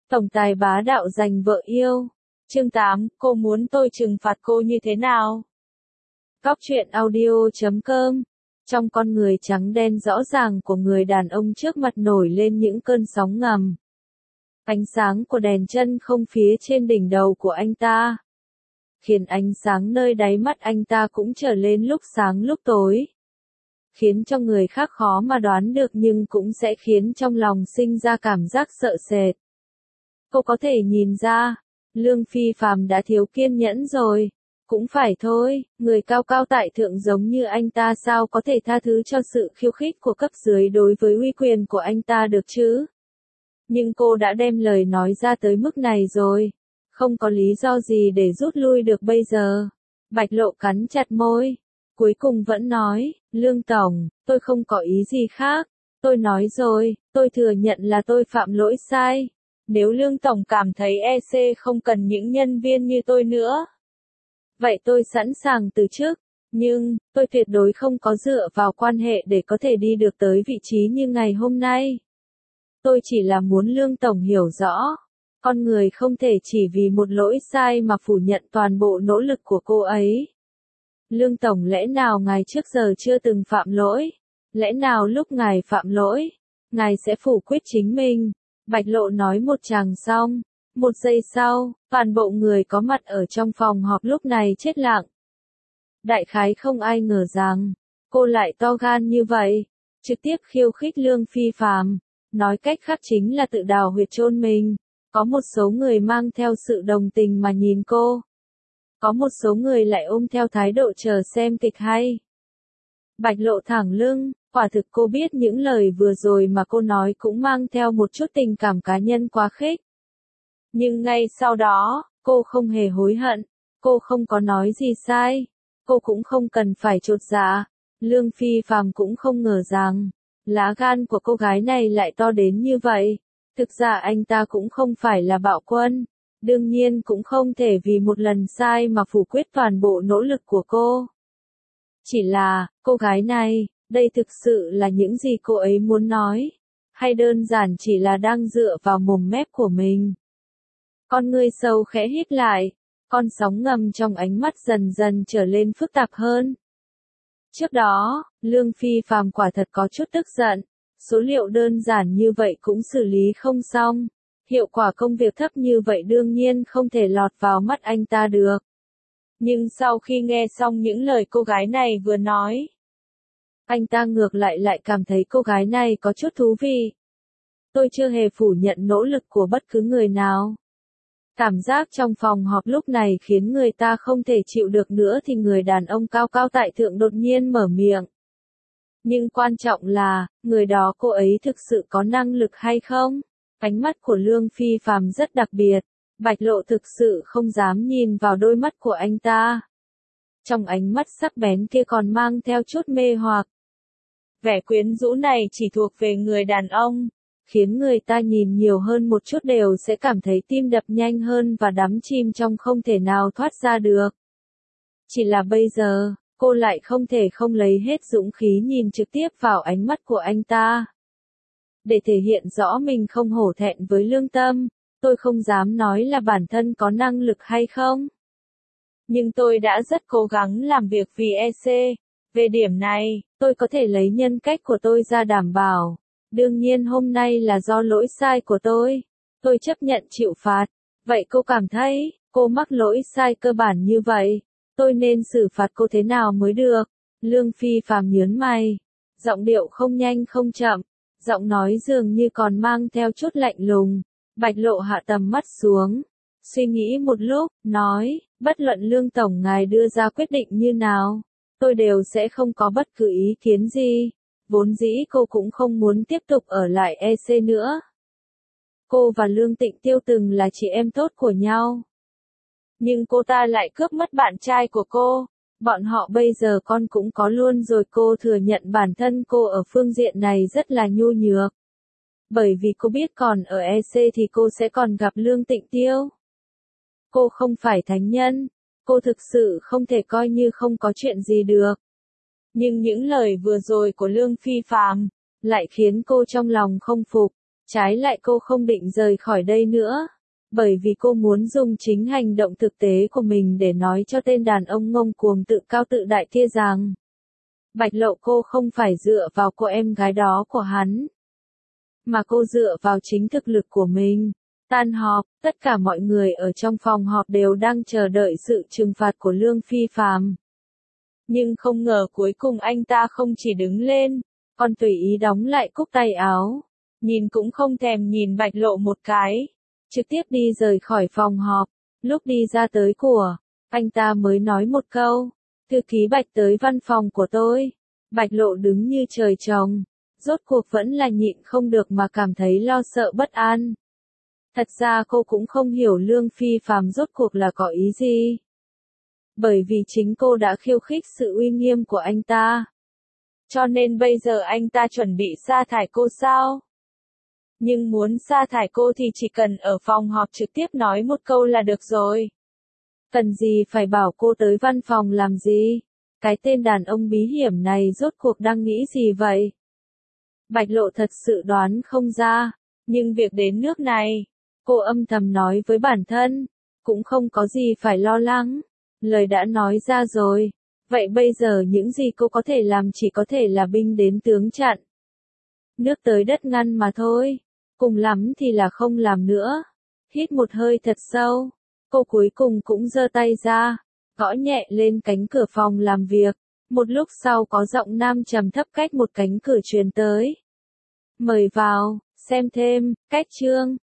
Tổng tài bá đạo giành vợ yêu. Chương 8, cô muốn tôi trừng phạt cô như thế nào? Góc truyện audio.com. Trong con người trắng đen rõ ràng của người đàn ông trước mặt nổi lên những cơn sóng ngầm. Ánh sáng của đèn chân không phía trên đỉnh đầu của anh ta, khiến ánh sáng nơi đáy mắt anh ta cũng trở lên lúc sáng lúc tối. Khiến cho người khác khó mà đoán được nhưng cũng sẽ khiến trong lòng sinh ra cảm giác sợ sệt. Cô có thể nhìn ra, Lương Phi Phàm đã thiếu kiên nhẫn rồi. Cũng phải thôi, người cao cao tại thượng giống như anh ta sao có thể tha thứ cho sự khiêu khích của cấp dưới đối với uy quyền của anh ta được chứ? Nhưng cô đã đem lời nói ra tới mức này rồi, không có lý do gì để rút lui được bây giờ. Bạch Lộ cắn chặt môi, cuối cùng vẫn nói, Lương Tổng, tôi không có ý gì khác. Tôi nói rồi, tôi thừa nhận là tôi phạm lỗi sai. Nếu Lương Tổng cảm thấy EC không cần những nhân viên như tôi nữa, vậy tôi sẵn sàng từ chức. Nhưng, tôi tuyệt đối không có dựa vào quan hệ để có thể đi được tới vị trí như ngày hôm nay. Tôi chỉ là muốn Lương Tổng hiểu rõ, con người không thể chỉ vì một lỗi sai mà phủ nhận toàn bộ nỗ lực của cô ấy. Lương Tổng, lẽ nào ngài trước giờ chưa từng phạm lỗi? Lẽ nào lúc ngài phạm lỗi, ngài sẽ phủ quyết chính mình? Bạch Lộ nói một tràng xong, một giây sau, toàn bộ người có mặt ở trong phòng họp lúc này chết lặng. Đại khái không ai ngờ rằng, cô lại to gan như vậy, trực tiếp khiêu khích Lương Phi Phàm, nói cách khác chính là tự đào huyệt chôn mình. Có một số người mang theo sự đồng tình mà nhìn cô. Có một số người lại ôm theo thái độ chờ xem kịch hay. Bạch Lộ thẳng lưng, quả thực cô biết những lời vừa rồi mà cô nói cũng mang theo một chút tình cảm cá nhân quá khích. Nhưng ngay sau đó, cô không hề hối hận, cô không có nói gì sai, cô cũng không cần phải chột dạ. Lương Phi Phàm cũng không ngờ rằng, lá gan của cô gái này lại to đến như vậy. Thực ra anh ta cũng không phải là bạo quân, đương nhiên cũng không thể vì một lần sai mà phủ quyết toàn bộ nỗ lực của cô. Chỉ là, cô gái này, đây thực sự là những gì cô ấy muốn nói, hay đơn giản chỉ là đang dựa vào mồm mép của mình? Con ngươi sâu khẽ híp lại, con sóng ngầm trong ánh mắt dần dần trở lên phức tạp hơn. Trước đó, Lương Phi Phàm quả thật có chút tức giận, số liệu đơn giản như vậy cũng xử lý không xong, hiệu quả công việc thấp như vậy đương nhiên không thể lọt vào mắt anh ta được. Nhưng sau khi nghe xong những lời cô gái này vừa nói, anh ta ngược lại cảm thấy cô gái này có chút thú vị. Tôi chưa hề phủ nhận nỗ lực của bất cứ người nào. Cảm giác trong phòng họp lúc này khiến người ta không thể chịu được nữa thì người đàn ông cao cao tại thượng đột nhiên mở miệng. Nhưng quan trọng là, người đó cô ấy thực sự có năng lực hay không? Ánh mắt của Lương Phi Phàm rất đặc biệt. Bạch Lộ thực sự không dám nhìn vào đôi mắt của anh ta. Trong ánh mắt sắc bén kia còn mang theo chút mê hoặc. Vẻ quyến rũ này chỉ thuộc về người đàn ông, khiến người ta nhìn nhiều hơn một chút đều sẽ cảm thấy tim đập nhanh hơn và đắm chìm trong không thể nào thoát ra được. Chỉ là bây giờ, cô lại không thể không lấy hết dũng khí nhìn trực tiếp vào ánh mắt của anh ta. Để thể hiện rõ mình không hổ thẹn với lương tâm, tôi không dám nói là bản thân có năng lực hay không. Nhưng tôi đã rất cố gắng làm việc vì EC. Về điểm này, tôi có thể lấy nhân cách của tôi ra đảm bảo. Đương nhiên hôm nay là do lỗi sai của tôi. Tôi chấp nhận chịu phạt. Vậy cô cảm thấy, cô mắc lỗi sai cơ bản như vậy, tôi nên xử phạt cô thế nào mới được? Lương Phi Phàm nhớn mày. Giọng điệu không nhanh không chậm. Giọng nói dường như còn mang theo chút lạnh lùng. Bạch Lộ hạ tầm mắt xuống. Suy nghĩ một lúc, nói, bất luận Lương Tổng ngài đưa ra quyết định như nào, tôi đều sẽ không có bất cứ ý kiến gì. Vốn dĩ cô cũng không muốn tiếp tục ở lại EC nữa. Cô và Lương Tịnh Tiêu từng là chị em tốt của nhau. Nhưng cô ta lại cướp mất bạn trai của cô. Bọn họ bây giờ con cũng có luôn rồi. Cô thừa nhận bản thân cô ở phương diện này rất là nhu nhược. Bởi vì cô biết còn ở EC thì cô sẽ còn gặp Lương Tịnh Tiêu. Cô không phải thánh nhân. Cô thực sự không thể coi như không có chuyện gì được. Nhưng những lời vừa rồi của Lương Phi Phàm lại khiến cô trong lòng không phục. Trái lại cô không định rời khỏi đây nữa. Bởi vì cô muốn dùng chính hành động thực tế của mình để nói cho tên đàn ông ngông cuồng tự cao tự đại kia rằng Bạch Lộ cô không phải dựa vào cô em gái đó của hắn, mà cô dựa vào chính thực lực của mình. Tan họp, tất cả mọi người ở trong phòng họp đều đang chờ đợi sự trừng phạt của Lương Phi Phàm. Nhưng không ngờ cuối cùng anh ta không chỉ đứng lên, còn tùy ý đóng lại cúc tay áo, nhìn cũng không thèm nhìn Bạch Lộ một cái, trực tiếp đi rời khỏi phòng họp. Lúc đi ra tới cửa, anh ta mới nói một câu, thư ký Bạch tới văn phòng của tôi. Bạch Lộ đứng như trời trồng, rốt cuộc vẫn là nhịn không được mà cảm thấy lo sợ bất an. Thật ra cô cũng không hiểu Lương Phi Phàm rốt cuộc là có ý gì. Bởi vì chính cô đã khiêu khích sự uy nghiêm của anh ta. Cho nên bây giờ anh ta chuẩn bị sa thải cô sao? Nhưng muốn sa thải cô thì chỉ cần ở phòng họp trực tiếp nói một câu là được rồi. Cần gì phải bảo cô tới văn phòng làm gì? Cái tên đàn ông bí hiểm này rốt cuộc đang nghĩ gì vậy? Bạch Lộ thật sự đoán không ra, nhưng việc đến nước này, cô âm thầm nói với bản thân, cũng không có gì phải lo lắng. Lời đã nói ra rồi, vậy bây giờ những gì cô có thể làm chỉ có thể là binh đến tướng chặn. Nước tới đất ngăn mà thôi, cùng lắm thì là không làm nữa. Hít một hơi thật sâu, cô cuối cùng cũng giơ tay ra, gõ nhẹ lên cánh cửa phòng làm việc. Một lúc sau có giọng nam trầm thấp cách một cánh cửa truyền tới. Mời vào, xem thêm, cách chương.